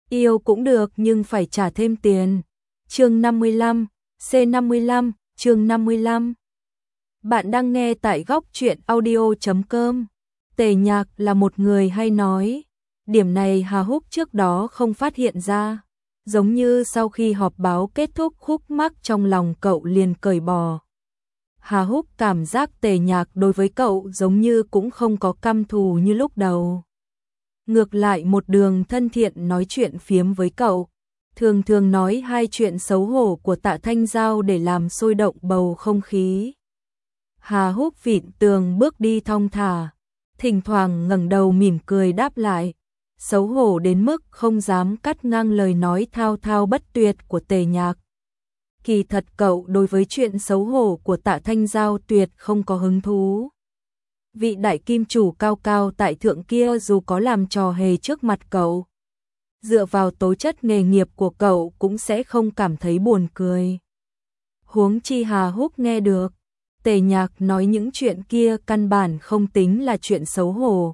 Yêu cũng được nhưng phải trả thêm tiền. Chương 55, C55, chương 55. Bạn đang nghe tại góc truyện audio.com. Tề Nhạc là một người hay nói. Điểm này Hà Húc trước đó không phát hiện ra. Giống như sau khi họp báo kết thúc, khúc mắc trong lòng cậu liền cởi bỏ. Hà Húc cảm giác Tề Nhạc đối với cậu giống như cũng không có căm thù như lúc đầu. Ngược lại một đường thân thiện nói chuyện phiếm với cậu. Thường thường nói hai chuyện xấu hổ của Tạ Thanh Giao để làm sôi động bầu không khí. Hà Húc vịn tường bước đi thong thả, thỉnh thoảng ngẩng đầu mỉm cười đáp lại, xấu hổ đến mức không dám cắt ngang lời nói thao thao bất tuyệt của Tề Nhạc. Kỳ thật cậu đối với chuyện xấu hổ của Tạ Thanh Giao tuyệt không có hứng thú. Vị đại kim chủ cao cao tại thượng kia dù có làm trò hề trước mặt cậu, dựa vào tố chất nghề nghiệp của cậu cũng sẽ không cảm thấy buồn cười. Huống chi Hà Húc nghe được Tề Nhạc nói những chuyện kia căn bản không tính là chuyện xấu hổ.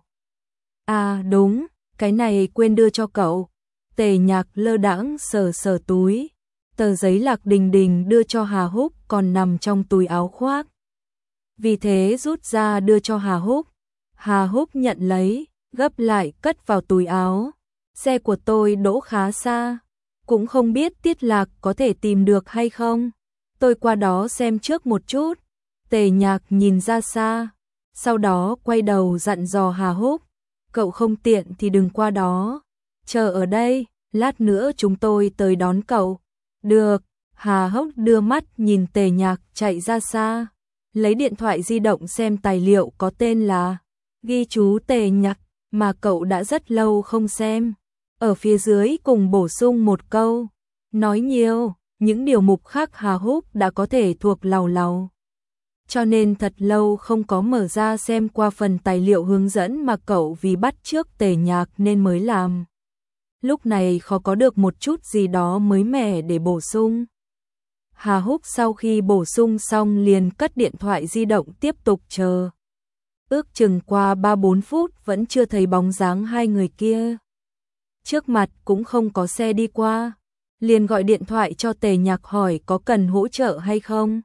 À đúng, cái này quên đưa cho cậu. Tề Nhạc lơ đãng sờ sờ túi. Tờ giấy Lạc Đình Đình đưa cho Hà Húc còn nằm trong túi áo khoác. Vì thế rút ra đưa cho Hà Húc. Hà Húc nhận lấy, gấp lại cất vào túi áo. Xe của tôi đỗ khá xa, cũng không biết Tiết Lạc có thể tìm được hay không. Tôi qua đó xem trước một chút. Tề Nhạc nhìn ra xa, sau đó quay đầu dặn dò Hà Húc, cậu không tiện thì đừng qua đó, chờ ở đây, lát nữa chúng tôi tới đón cậu. Được. Hà Húc đưa mắt nhìn Tề Nhạc chạy ra xa, lấy điện thoại di động xem tài liệu có tên là ghi chú Tề Nhạc mà cậu đã rất lâu không xem. Ở phía dưới cùng bổ sung một câu, nói nhiều, những điều mục khác Hà Húc đã có thể thuộc làu làu. Cho nên thật lâu không có mở ra xem qua phần tài liệu hướng dẫn mà cậu vì bắt chước Tề Nhạc nên mới làm. Lúc này khó có được một chút gì đó mới mẻ để bổ sung. Hà Húc sau khi bổ sung xong liền cất điện thoại di động tiếp tục chờ. Ước chừng qua 3-4 phút vẫn chưa thấy bóng dáng hai người kia. Trước mặt cũng không có xe đi qua. Liền gọi điện thoại cho Tề Nhạc hỏi có cần hỗ trợ hay không.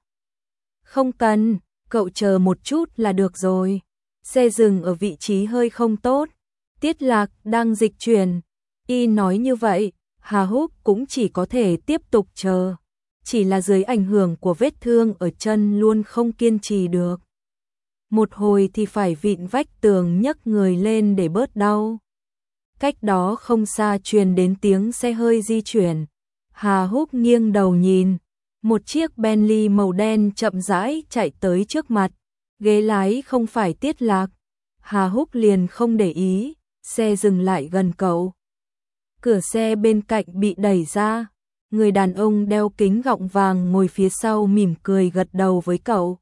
Không cần, cậu chờ một chút là được rồi. Xe dừng ở vị trí hơi không tốt. Tiết Lạc đang dịch chuyển. Y nói như vậy, Hà Húc cũng chỉ có thể tiếp tục chờ. Chỉ là dưới ảnh hưởng của vết thương ở chân luôn không kiên trì được. Một hồi thì phải vịn vách tường nhấc người lên để bớt đau. Cách đó không xa truyền đến tiếng xe hơi di chuyển. Hà Húc nghiêng đầu nhìn. Một chiếc Bentley màu đen chậm rãi chạy tới trước mặt. Ghế lái không phải Tiết Lạc. Hà Húc liền không để ý. Xe dừng lại gần cậu. Cửa xe bên cạnh bị đẩy ra. Người đàn ông đeo kính gọng vàng ngồi phía sau mỉm cười gật đầu với cậu.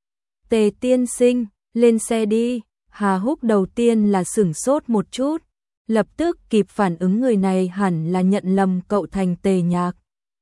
Tề tiên sinh, lên xe đi. Hà Húc đầu tiên là sửng sốt một chút. Lập tức kịp phản ứng người này hẳn là nhận lầm cậu thành Tề Nhạc.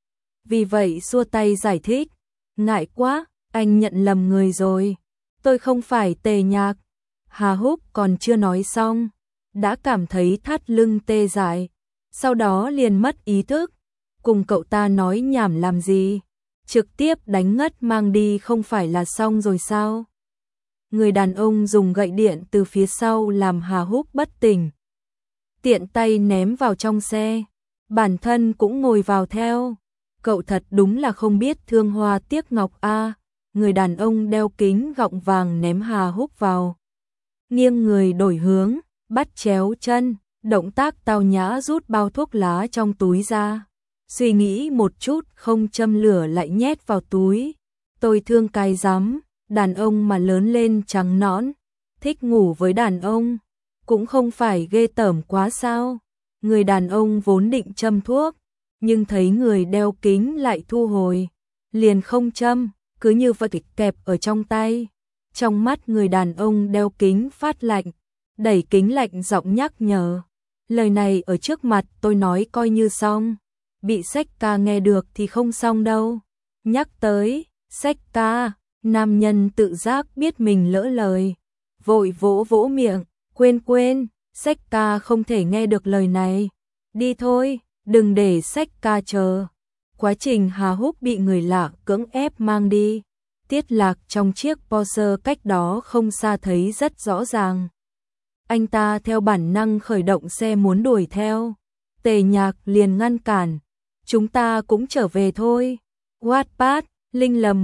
Vì vậy xua tay giải thích. Ngại quá, anh nhận lầm người rồi. Tôi không phải Tề Nhạc. Hà Húc còn chưa nói xong. Đã cảm thấy thắt lưng tê dại. Sau đó liền mất ý thức. Cùng cậu ta nói nhảm làm gì. Trực tiếp đánh ngất mang đi không phải là xong rồi sao. Người đàn ông dùng gậy điện từ phía sau làm Hà Húc bất tỉnh. Tiện tay ném vào trong xe. Bản thân cũng ngồi vào theo. Cậu thật đúng là không biết thương hoa tiếc ngọc a. Người đàn ông đeo kính gọng vàng ném Hà Húc vào. Nghiêng người đổi hướng, bắt chéo chân, động tác tao nhã rút bao thuốc lá trong túi ra. Suy nghĩ một chút không châm lửa lại nhét vào túi. Tôi thương cái rắm, đàn ông mà lớn lên trắng nõn, thích ngủ với đàn ông, cũng không phải ghê tởm quá sao. Người đàn ông vốn định châm thuốc, nhưng thấy người đeo kính lại thu hồi, liền không châm, cứ như vậy kẹp ở trong tay. Trong mắt người đàn ông đeo kính phát lạnh, đẩy kính lạnh giọng nhắc nhở. Lời này ở trước mặt tôi nói coi như xong, bị Sách Ca nghe được thì không xong đâu. Nhắc tới Sách Ca, nam nhân tự giác biết mình lỡ lời, vội vỗ vỗ miệng, quên, Sách Ca không thể nghe được lời này. Đi thôi, đừng để sách ca chờ. Quá trình Hà Húc bị người lạ cưỡng ép mang đi, Tiết Lạc trong chiếc Porsche cách đó không xa thấy rất rõ ràng. Anh ta theo bản năng khởi động xe muốn đuổi theo. Tề Nhạc liền ngăn cản. Chúng ta cũng trở về thôi. Wattpad, Linh Lầm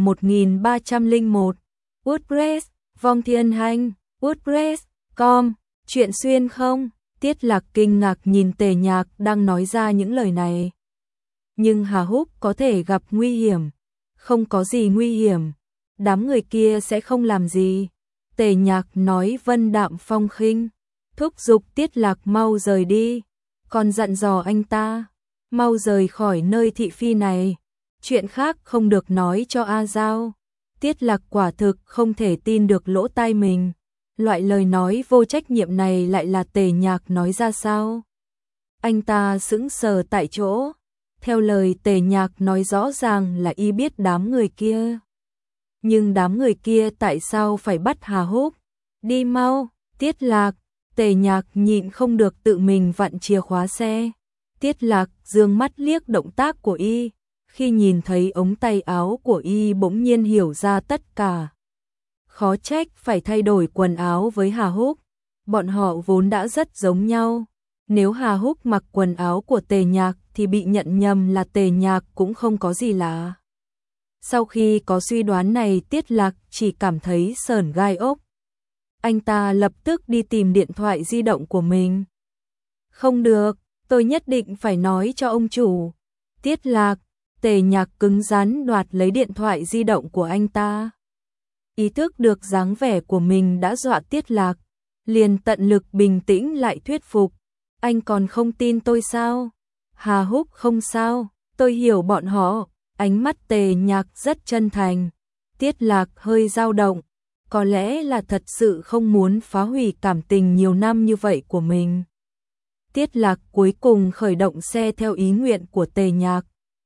1301, WordPress, Vong Thiên Hành, WordPress.com, chuyện xuyên không? Tiết Lạc kinh ngạc nhìn Tề Nhạc đang nói ra những lời này. Nhưng Hà Húc có thể gặp nguy hiểm. Không có gì nguy hiểm. Đám người kia sẽ không làm gì. Tề Nhạc nói vân đạm phong khinh. Thúc giục Tiết Lạc mau rời đi. Còn dặn dò anh ta mau rời khỏi nơi thị phi này. Chuyện khác không được nói cho A Giao. Tiết Lạc quả thực không thể tin được lỗ tai mình. Loại lời nói vô trách nhiệm này lại là Tề Nhạc nói ra sao? Anh ta sững sờ tại chỗ. Theo lời Tề Nhạc nói rõ ràng là y biết đám người kia. Nhưng đám người kia tại sao phải bắt Hà Húc? Đi mau, Tiết Lạc. Tề Nhạc nhịn không được tự mình vặn chìa khóa xe. Tiết Lạc dương mắt liếc động tác của y. Khi nhìn thấy ống tay áo của y bỗng nhiên hiểu ra tất cả. Khó trách phải thay đổi quần áo với Hà Húc. Bọn họ vốn đã rất giống nhau. Nếu Hà Húc mặc quần áo của Tề Nhạc thì bị nhận nhầm là Tề Nhạc cũng không có gì lạ. Sau khi có suy đoán này, Tiết Lạc chỉ cảm thấy sởn gai ốc. Anh ta lập tức đi tìm điện thoại di động của mình. Không được, tôi nhất định phải nói cho ông chủ. Tiết Lạc, Tề Nhạc cứng rắn đoạt lấy điện thoại di động của anh ta. Ý thức được dáng vẻ của mình đã dọa Tiết Lạc, liền tận lực bình tĩnh lại thuyết phục. Anh còn không tin tôi sao? Hà Húc không sao, tôi hiểu bọn họ. Ánh mắt Tề Nhạc rất chân thành. Tiết Lạc hơi dao động. Có lẽ là thật sự không muốn phá hủy cảm tình nhiều năm như vậy của mình. Tiết Lạc cuối cùng khởi động xe theo ý nguyện của Tề Nhạc.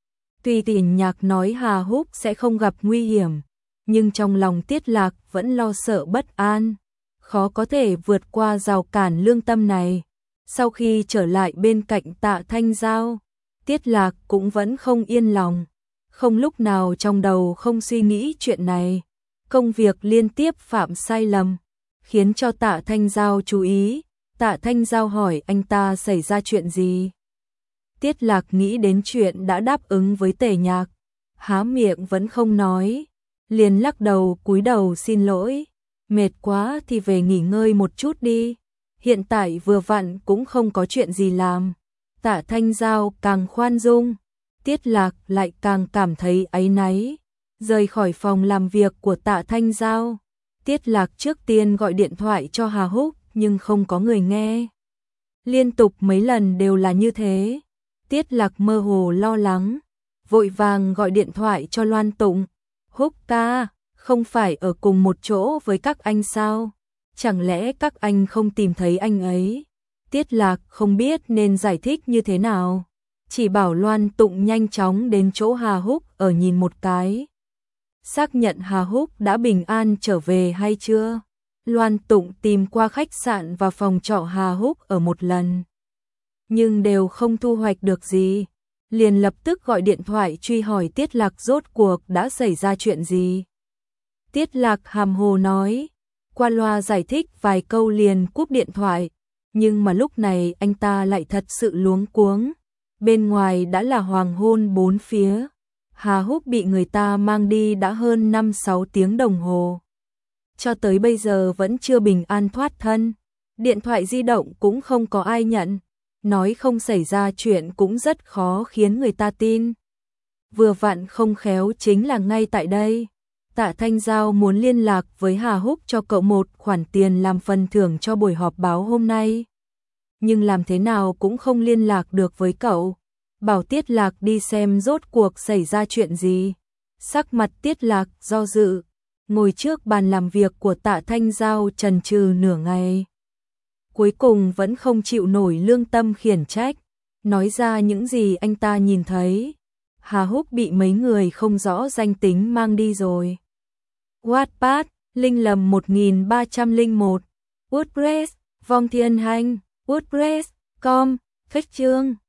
Tuy Tề Nhạc nói Hà Húc sẽ không gặp nguy hiểm, nhưng trong lòng Tiết Lạc vẫn lo sợ bất an, khó có thể vượt qua rào cản lương tâm này. Sau khi trở lại bên cạnh Tạ Thanh Giao, Tiết Lạc cũng vẫn không yên lòng, không lúc nào trong đầu không suy nghĩ chuyện này. Công việc liên tiếp phạm sai lầm, khiến cho Tạ Thanh Giao chú ý. Tạ Thanh Giao hỏi anh ta xảy ra chuyện gì. Tiết Lạc nghĩ đến chuyện đã đáp ứng với Tề Nhạc, há miệng vẫn không nói, liền lắc đầu cúi đầu xin lỗi. Mệt quá thì về nghỉ ngơi một chút đi, hiện tại vừa vặn cũng không có chuyện gì làm. Tạ Thanh Giao càng khoan dung, Tiết Lạc lại càng cảm thấy áy náy. Rời khỏi phòng làm việc của Tạ Thanh Giao, Tiết Lạc trước tiên gọi điện thoại cho Hà Húc nhưng không có người nghe. Liên tục mấy lần đều là như thế. Tiết Lạc mơ hồ lo lắng, vội vàng gọi điện thoại cho Loan Tụng. Húc ca, không phải ở cùng một chỗ với các anh sao? Chẳng lẽ các anh không tìm thấy anh ấy? Tiết Lạc không biết nên giải thích như thế nào, chỉ bảo Loan Tụng nhanh chóng đến chỗ Hà Húc ở nhìn một cái. Xác nhận Hà Húc đã bình an trở về hay chưa. Loan Tụng tìm qua khách sạn và phòng trọ Hà Húc ở một lần, nhưng đều không thu hoạch được gì. Liền lập tức gọi điện thoại truy hỏi Tiết Lạc rốt cuộc đã xảy ra chuyện gì. Tiết Lạc hàm hồ nói, qua loa giải thích vài câu liền cúp điện thoại. Nhưng mà lúc này anh ta lại thật sự luống cuống. Bên ngoài đã là hoàng hôn bốn phía. Hà Húc bị người ta mang đi đã hơn 5-6 tiếng đồng hồ. Cho tới bây giờ vẫn chưa bình an thoát thân. Điện thoại di động cũng không có ai nhận. Nói không xảy ra chuyện cũng rất khó khiến người ta tin. Vừa vặn không khéo chính là ngay tại đây. Tạ Thanh Giao muốn liên lạc với Hà Húc cho cậu một khoản tiền làm phần thưởng cho buổi họp báo hôm nay. Nhưng làm thế nào cũng không liên lạc được với cậu. Bảo Tiết Lạc đi xem rốt cuộc xảy ra chuyện gì. Sắc mặt Tiết Lạc do dự, ngồi trước bàn làm việc của Tạ Thanh Giao chần chừ nửa ngày. Cuối cùng vẫn không chịu nổi lương tâm khiển trách, nói ra những gì anh ta nhìn thấy. Hà Húc bị mấy người không rõ danh tính mang đi rồi. Wattpad, Linh Lầm 1301, WordPress, Vong Thiên Hành, WordPress.com, khách chương.